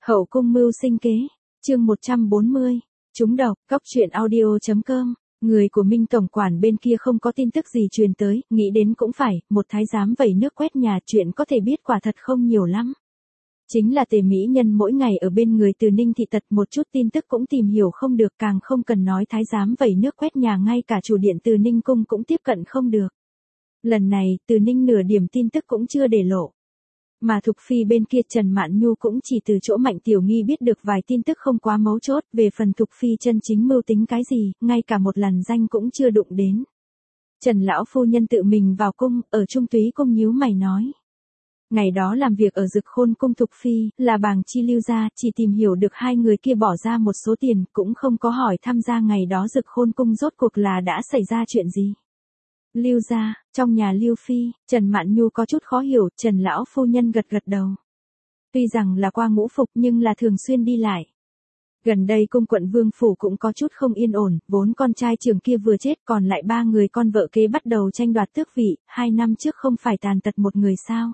Hậu cung mưu sinh kế, chương 140, trúng độc, cóc truyện audio.com, người của Minh tổng quản bên kia không có tin tức gì truyền tới, nghĩ đến cũng phải, một thái giám vẩy nước quét nhà, chuyện có thể biết quả thật không nhiều lắm. Chính là Tề mỹ nhân mỗi ngày ở bên người Từ Ninh thị tật, một chút tin tức cũng tìm hiểu không được, càng không cần nói thái giám vẩy nước quét nhà, ngay cả chủ điện Từ Ninh cung cũng tiếp cận không được. Lần này, Từ Ninh nửa điểm tin tức cũng chưa để lộ. Mà Thục Phi bên kia Trần Mạn Nhu cũng chỉ từ chỗ Mạnh Tiểu Nghi biết được vài tin tức không quá mấu chốt, về phần Thục Phi chân chính mưu tính cái gì, ngay cả một làn danh cũng chưa đụng đến. Trần lão phu nhân tự mình vào cung, ở Trung Túy cung nhíu mày nói. Ngày đó làm việc ở Dực Khôn cung Thục Phi, là Bàng Chi Lưu gia, chỉ tìm hiểu được hai người kia bỏ ra một số tiền, cũng không có hỏi tham gia ngày đó Dực Khôn cung rốt cuộc là đã xảy ra chuyện gì. Lưu gia, trong nhà Lưu Phi, Trần Mạn Nhu có chút khó hiểu, Trần lão phu nhân gật gật đầu. Tuy rằng là qua ngũ phục nhưng là thường xuyên đi lại. Gần đây cung quận Vương Phủ cũng có chút không yên ổn, vốn con trai trưởng kia vừa chết, còn lại 3 người con vợ kế bắt đầu tranh đoạt tước vị, 2 năm trước không phải tàn tật một người sao.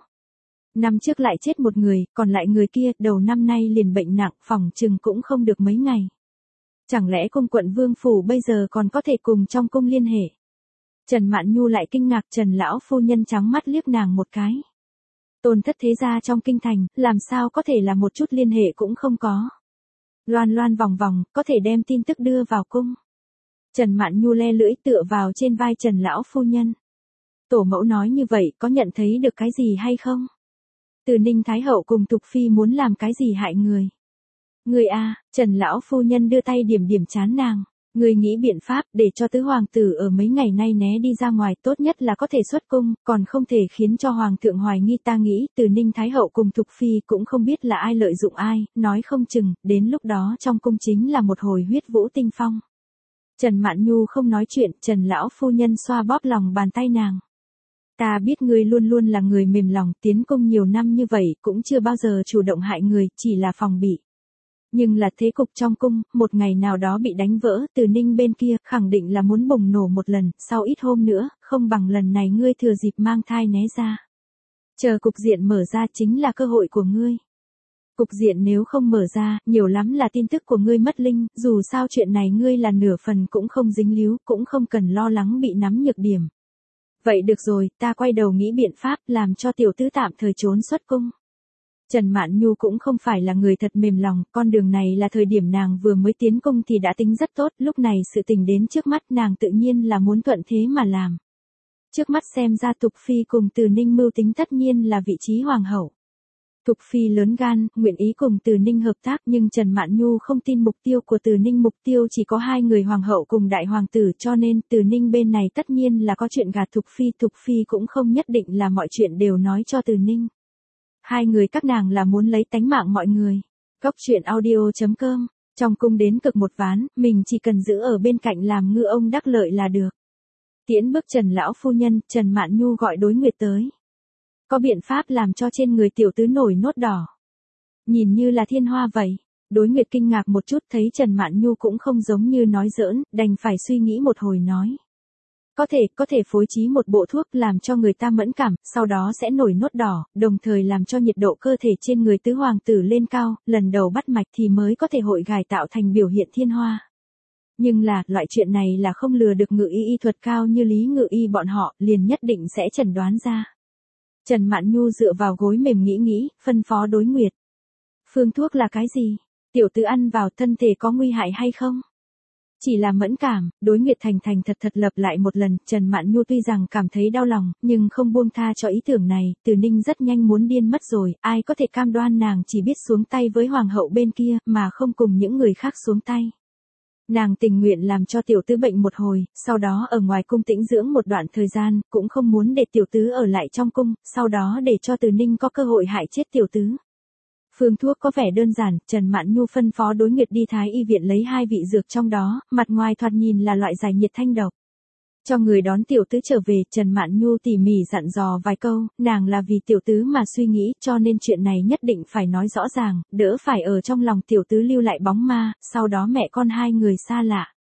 Năm trước lại chết một người, còn lại người kia đầu năm nay liền bệnh nặng, phỏng chừng cũng không được mấy ngày. Chẳng lẽ cung quận Vương Phủ bây giờ còn có thể cùng trong cung liên hệ? Trần Mạn Nhu lại kinh ngạc, Trần lão phu nhân trắng mắt liếc nàng một cái. Tôn thất thế gia trong kinh thành, làm sao có thể là một chút liên hệ cũng không có. Loan loan vòng vòng, có thể đem tin tức đưa vào cung. Trần Mạn Nhu le lưỡi tựa vào trên vai Trần lão phu nhân. Tổ mẫu nói như vậy, có nhận thấy được cái gì hay không? Từ Ninh Thái hậu cùng Thục Phi muốn làm cái gì hại người? Người a, Trần lão phu nhân đưa tay điểm điểm trán nàng. Người nghĩ biện pháp để cho tứ hoàng tử ở mấy ngày nay né đi ra ngoài, tốt nhất là có thể xuất cung, còn không thể khiến cho hoàng thượng hoài nghi. Ta nghĩ Từ Ninh Thái hậu cùng Thục Phi cũng không biết là ai lợi dụng ai, nói không chừng, đến lúc đó trong cung chính là một hồi huyết vũ tinh phong. Trần Mạn Nhu không nói chuyện, Trần lão phu nhân xoa bóp lòng bàn tay nàng. Ta biết ngươi luôn luôn là người mềm lòng, tiến cung nhiều năm như vậy cũng chưa bao giờ chủ động hại người, chỉ là phòng bị. Nhưng là thế cục trong cung, một ngày nào đó bị đánh vỡ, Từ Ninh bên kia khẳng định là muốn bùng nổ một lần, sau ít hôm nữa, không bằng lần này ngươi thừa dịp mang thai né ra. Chờ cục diện mở ra chính là cơ hội của ngươi. Cục diện nếu không mở ra, nhiều lắm là tin tức của ngươi mất linh, dù sao chuyện này ngươi là nửa phần cũng không dính líu, cũng không cần lo lắng bị nắm nhược điểm. Vậy được rồi, ta quay đầu nghĩ biện pháp làm cho tiểu tứ tạm thời trốn xuất cung. Trần Mạn Nhu cũng không phải là người thật mềm lòng, con đường này là thời điểm nàng vừa mới tiến cung thì đã tính rất tốt, lúc này sự tình đến trước mắt nàng tự nhiên là muốn thuận thế mà làm. Trước mắt xem ra Thục Phi cùng Từ Ninh mưu tính tất nhiên là vị trí hoàng hậu. Thục Phi lớn gan, nguyện ý cùng Từ Ninh hợp tác, nhưng Trần Mạn Nhu không tin mục tiêu của Từ Ninh, mục tiêu chỉ có 2 người hoàng hậu cùng đại hoàng tử, cho nên Từ Ninh bên này tất nhiên là có chuyện gạt Thục Phi cũng không nhất định là mọi chuyện đều nói cho Từ Ninh. 2 người các nàng là muốn lấy tánh mạng mọi người. Cóc truyện audio.com, trong cung đến cực một ván, mình chỉ cần giữ ở bên cạnh làm ngư ông đắc lợi là được. Tiễn bước Trần lão phu nhân, Trần Mạn Nhu gọi Đối Nguyệt tới. Có biện pháp làm cho trên người tiểu tứ nổi nốt đỏ. Nhìn như là thiên hoa vậy. Đối Nguyệt kinh ngạc một chút, thấy Trần Mạn Nhu cũng không giống như nói giỡn, đành phải suy nghĩ một hồi nói. Có thể phối trí một bộ thuốc làm cho người ta mẫn cảm, sau đó sẽ nổi nốt đỏ, đồng thời làm cho nhiệt độ cơ thể trên người tứ hoàng tử lên cao, lần đầu bắt mạch thì mới có thể hội gài tạo thành biểu hiện thiên hoa. Nhưng là, loại chuyện này là không lừa được ngự y thuật cao như Lý Ngự Y bọn họ, liền nhất định sẽ chẩn đoán ra. Trần Mạn Nhu dựa vào gối mềm nghĩ, phân phó Đối Nguyệt. Phương thuốc là cái gì? Tiểu tứ ăn vào thân thể có nguy hại hay không? Chỉ là mẫn cảm, Đối Nguyệt thành thật lập lại một lần, Trần Mạn Nhu tuy rằng cảm thấy đau lòng, nhưng không buông tha cho ý tưởng này, Từ Ninh rất nhanh muốn điên mất rồi, ai có thể cam đoan nàng chỉ biết xuống tay với hoàng hậu bên kia, mà không cùng những người khác xuống tay. Nàng tình nguyện làm cho tiểu tứ bệnh một hồi, sau đó ở ngoài cung tĩnh dưỡng một đoạn thời gian, cũng không muốn để tiểu tứ ở lại trong cung, sau đó để cho Từ Ninh có cơ hội hại chết tiểu tứ. Phương thuốc có vẻ đơn giản, Trần Mạn Nhu phân phó Đối Nguyệt đi Thái y viện lấy 2 vị dược trong đó, mặt ngoài thoạt nhìn là loại giải nhiệt thanh độc. Cho người đón tiểu tứ trở về, Trần Mạn Nhu tỉ mỉ dặn dò vài câu, nàng là vì tiểu tứ mà suy nghĩ, cho nên chuyện này nhất định phải nói rõ ràng, đỡ phải ở trong lòng tiểu tứ lưu lại bóng ma, sau đó mẹ con 2 người xa lạ.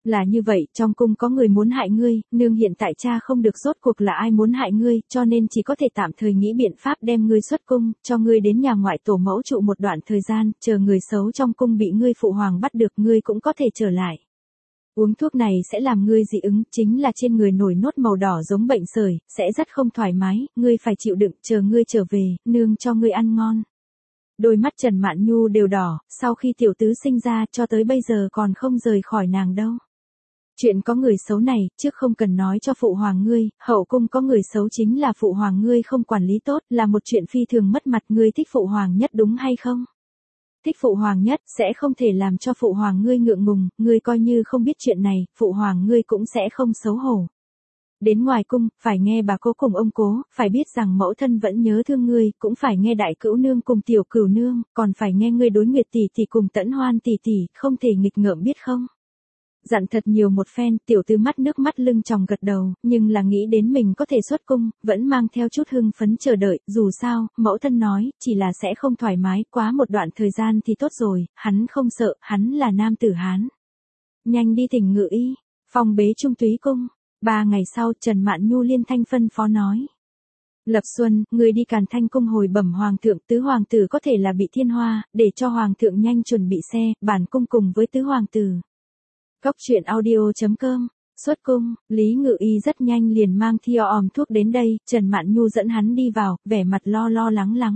Là như vậy, trong cung có người muốn hại ngươi, nương hiện tại cha không được rốt cuộc là ai muốn hại ngươi, cho nên chỉ có thể tạm thời nghĩ biện pháp đem ngươi xuất cung, cho ngươi đến nhà ngoại tổ mẫu trụ một đoạn thời gian, chờ người xấu trong cung bị ngươi phụ hoàng bắt được ngươi cũng có thể trở lại. Uống thuốc này sẽ làm ngươi dị ứng, chính là trên người nổi nốt màu đỏ giống bệnh sởi, sẽ rất không thoải mái, ngươi phải chịu đựng, chờ ngươi trở về, nương cho ngươi ăn ngon. Đôi mắt Trần Mạn Nhu đều đỏ, sau khi tiểu tứ sinh ra cho tới bây giờ còn không rời khỏi nàng đâu. Chuyện có người xấu này, trước không cần nói cho phụ hoàng ngươi, hậu cung có người xấu chính là phụ hoàng ngươi không quản lý tốt, là một chuyện phi thường mất mặt, ngươi thích phụ hoàng nhất đúng hay không? Thích phụ hoàng nhất, sẽ không thể làm cho phụ hoàng ngươi ngượng ngùng, ngươi coi như không biết chuyện này, phụ hoàng ngươi cũng sẽ không xấu hổ. Đến ngoài cung, phải nghe bà cố cùng ông cố, phải biết rằng mẫu thân vẫn nhớ thương ngươi, cũng phải nghe đại cữu nương cùng tiểu cửu nương, còn phải nghe ngươi đối Nguyệt tỷ tỷ cùng Tẫn Hoan tỷ tỷ, không thể nghịch ngợm biết không? Dặn thật nhiều một phen, tiểu tứ mắt nước mắt lưng tròng gật đầu, nhưng là nghĩ đến mình có thể xuất cung, vẫn mang theo chút hưng phấn chờ đợi, dù sao, mẫu thân nói, chỉ là sẽ không thoải mái, quá một đoạn thời gian thì tốt rồi, hắn không sợ, hắn là nam tử Hán. Nhanh đi thỉnh ngự y, phong bế trung túy cung. 3 ngày sau, Trần Mạn Nhu liên thanh phân phó nói. Lập Xuân, người đi Càn Thanh cung hồi bẩm hoàng thượng, tứ hoàng tử có thể là bị thiên hoa, để cho hoàng thượng nhanh chuẩn bị xe, bản cung cùng với tứ hoàng tử. Góc truyện audio.com, xuất cung, Lý Ngự Y rất nhanh liền mang theo thuốc đến đây, Trần Mạn Nhu dẫn hắn đi vào, vẻ mặt lo lắng.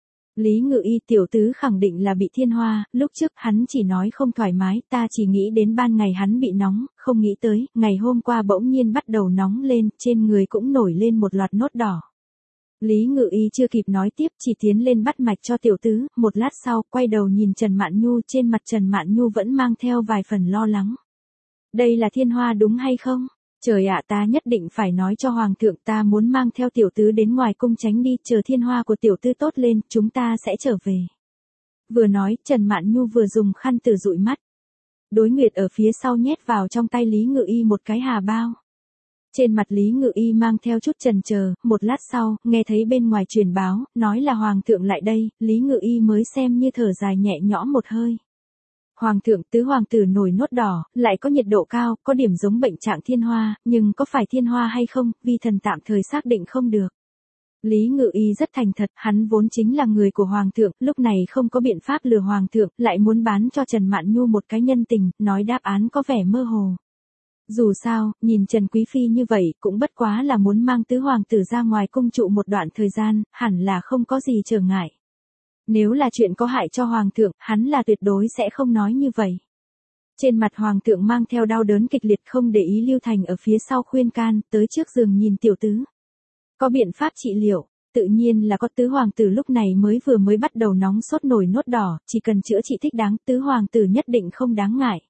Lý Ngự Y tiểu tứ khẳng định là bị thiên hoa, lúc trước hắn chỉ nói không thoải mái, ta chỉ nghĩ đến ban ngày hắn bị nóng, không nghĩ tới, ngày hôm qua bỗng nhiên bắt đầu nóng lên, trên người cũng nổi lên một loạt nốt đỏ. Lý Ngự Y chưa kịp nói tiếp, chỉ tiến lên bắt mạch cho tiểu tứ, một lát sau, quay đầu nhìn Trần Mạn Nhu, trên mặt Trần Mạn Nhu vẫn mang theo vài phần lo lắng. Đây là thiên hoa đúng hay không? Trời ạ, ta nhất định phải nói cho hoàng thượng, ta muốn mang theo tiểu tứ đến ngoài cung tránh đi, chờ thiên hoa của tiểu tứ tốt lên, chúng ta sẽ trở về. Vừa nói, Trần Mạn Nhu vừa dùng khăn từ dụi mắt. Đối Nguyệt ở phía sau nhét vào trong tay Lý Ngự Y một cái hà bao. Trên mặt Lý Ngự Y mang theo chút chần chờ, một lát sau, nghe thấy bên ngoài truyền báo, nói là hoàng thượng lại đây, Lý Ngự Y mới xem như thở dài nhẹ nhõm một hơi. Hoàng thượng, tứ hoàng tử nổi nốt đỏ, lại có nhiệt độ cao, có điểm giống bệnh trạng thiên hoa, nhưng có phải thiên hoa hay không, vi thần tạm thời xác định không được. Lý Ngự Y rất thành thật, hắn vốn chính là người của hoàng thượng, lúc này không có biện pháp lừa hoàng thượng, lại muốn bán cho Trần Mạn Nhu một cái nhân tình, nói đáp án có vẻ mơ hồ. Dù sao, nhìn Trần Quý Phi như vậy, cũng bất quá là muốn mang tứ hoàng tử ra ngoài cung trụ một đoạn thời gian, hẳn là không có gì trở ngại. Nếu là chuyện có hại cho hoàng thượng, hắn là tuyệt đối sẽ không nói như vậy. Trên mặt hoàng thượng mang theo đau đớn kịch liệt, không để ý Lưu Thành ở phía sau khuyên can, tới trước giường nhìn tiểu tứ. Có biện pháp trị liệu, tự nhiên là có, tứ hoàng tử lúc này mới bắt đầu nóng sốt nổi nốt đỏ, chỉ cần chữa trị thích đáng, tứ hoàng tử nhất định không đáng ngại.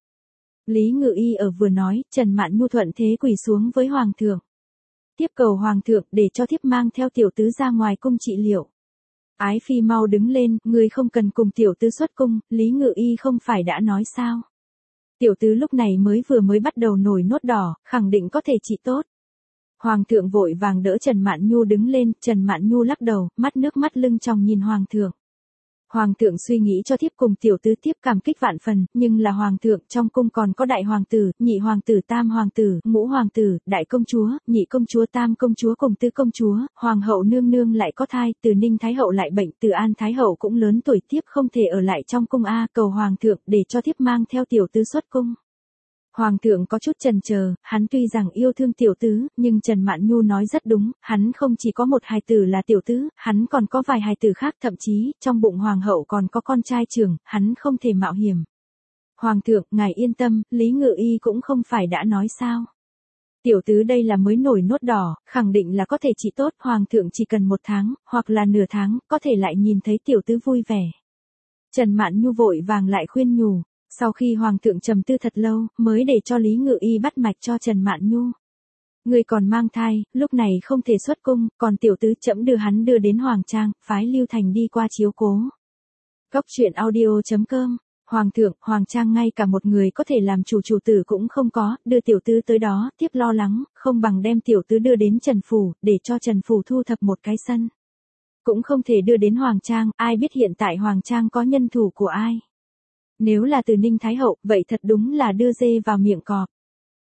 Lý Ngự Y ở vừa nói, Trần Mạn Nhu thuận thế quỳ xuống với hoàng thượng. Tiếp cầu hoàng thượng để cho thiếp mang theo tiểu tứ ra ngoài cung trị liệu. Ái phi mau đứng lên, ngươi không cần cùng tiểu tứ xuất cung, Lý Ngự Y không phải đã nói sao? Tiểu tứ lúc này mới bắt đầu nổi nốt đỏ, khẳng định có thể trị tốt. Hoàng thượng vội vàng đỡ Trần Mạn Nhu đứng lên, Trần Mạn Nhu lắc đầu, mắt nước mắt lưng tròng nhìn hoàng thượng. Hoàng thượng suy nghĩ cho thiếp cùng tiểu tứ tiếp cảm kích vạn phần, nhưng là hoàng thượng, trong cung còn có đại hoàng tử, nhị hoàng tử, tam hoàng tử, ngũ hoàng tử, đại công chúa, nhị công chúa, tam công chúa cùng tứ công chúa, hoàng hậu nương nương lại có thai, Từ Ninh thái hậu lại bệnh, Từ An thái hậu cũng lớn tuổi, tiếp không thể ở lại trong cung a, cầu hoàng thượng để cho thiếp mang theo tiểu tứ xuất cung. Hoàng thượng có chút chần chờ, hắn tuy rằng yêu thương tiểu tứ, nhưng Trần Mạn Nhu nói rất đúng, hắn không chỉ có một hài tử là tiểu tứ, hắn còn có vài hài tử khác, thậm chí, trong bụng hoàng hậu còn có con trai trưởng, hắn không thể mạo hiểm. Hoàng thượng, ngài yên tâm, Lý Ngự Y cũng không phải đã nói sao. Tiểu tứ đây là mới nổi nốt đỏ, khẳng định là có thể trị tốt, hoàng thượng chỉ cần 1 tháng, hoặc là nửa tháng, có thể lại nhìn thấy tiểu tứ vui vẻ. Trần Mạn Nhu vội vàng lại khuyên nhủ. Sau khi hoàng thượng trầm tư thật lâu, mới để cho Lý Ngự Y bắt mạch cho Trần Mạn Nhu. Người còn mang thai, lúc này không thể xuất cung, còn tiểu tứ trẫm đưa hắn đưa đến Hoàng Trang, phái Lưu Thành đi qua chiếu cố. Góc truyện audio.com, Hoàng thượng, Hoàng Trang ngay cả một người có thể làm chủ tử cũng không có, đưa tiểu tứ tới đó, tiếp lo lắng, không bằng đem tiểu tứ đưa đến Trần Phủ, để cho Trần Phủ thu thập một cái sân. Cũng không thể đưa đến Hoàng Trang, ai biết hiện tại Hoàng Trang có nhân thủ của ai. Nếu là Từ Ninh thái hậu, vậy thật đúng là đưa dê vào miệng cọp.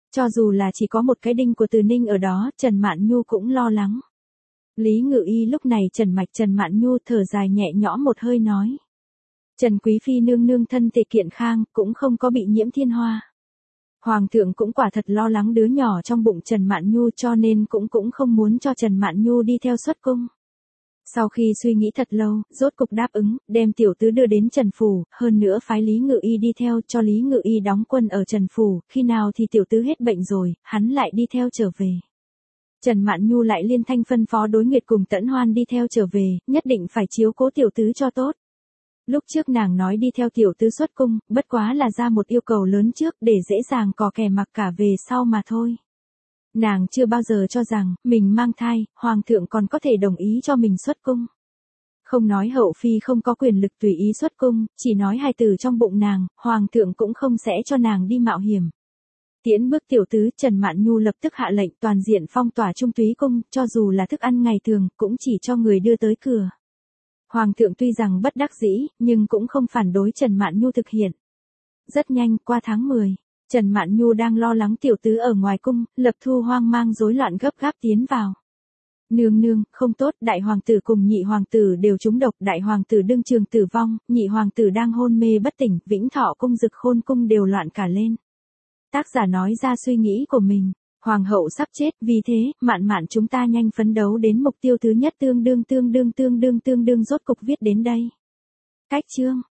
Cho dù là chỉ có một cái đinh của Từ Ninh ở đó, Trần Mạn Nhu cũng lo lắng. Lý Ngự Y lúc này trần mạch Trần Mạn Nhu thở dài nhẹ nhõm một hơi nói. Trần Quý Phi nương nương thân thể kiện khang, cũng không có bị nhiễm thiên hoa. Hoàng thượng cũng quả thật lo lắng đứa nhỏ trong bụng Trần Mạn Nhu cho nên cũng không muốn cho Trần Mạn Nhu đi theo xuất cung. Sau khi suy nghĩ thật lâu, rốt cục đáp ứng, đem tiểu tứ đưa đến Trần Phủ, hơn nữa phái Lý Ngự Y đi theo cho Lý Ngự Y đóng quân ở Trần Phủ, khi nào thì tiểu tứ hết bệnh rồi, hắn lại đi theo trở về. Trần Mạn Nhu lại liên thanh phân phó Đối Nguyệt cùng Tẫn Hoan đi theo trở về, nhất định phải chiếu cố tiểu tứ cho tốt. Lúc trước nàng nói đi theo tiểu tứ xuất cung, bất quá là ra một yêu cầu lớn trước để dễ dàng cò kè mặc cả về sau mà thôi. Nàng chưa bao giờ cho rằng, mình mang thai, hoàng thượng còn có thể đồng ý cho mình xuất cung. Không nói hậu phi không có quyền lực tùy ý xuất cung, chỉ nói hài tử trong bụng nàng, hoàng thượng cũng không sẽ cho nàng đi mạo hiểm. Tiễn bước tiểu tứ, Trần Mạn Nhu lập tức hạ lệnh toàn diện phong tỏa Trung Túy cung, cho dù là thức ăn ngày thường, cũng chỉ cho người đưa tới cửa. Hoàng thượng tuy rằng bất đắc dĩ, nhưng cũng không phản đối Trần Mạn Nhu thực hiện. Rất nhanh, qua tháng 10, Trần Mạn Nhu đang lo lắng tiểu tứ ở ngoài cung, Lập Thu hoang mang rối loạn gấp gáp tiến vào. Nương nương, không tốt, đại hoàng tử cùng nhị hoàng tử đều trúng độc, đại hoàng tử đương trường tử vong, nhị hoàng tử đang hôn mê bất tỉnh, Vĩnh Thọ cung Dực Khôn cung đều loạn cả lên. Tác giả nói ra suy nghĩ của mình, hoàng hậu sắp chết, vì thế, Mạn Mạn chúng ta nhanh phấn đấu đến mục tiêu thứ nhất tương đương rốt cục viết đến đây. Cách chương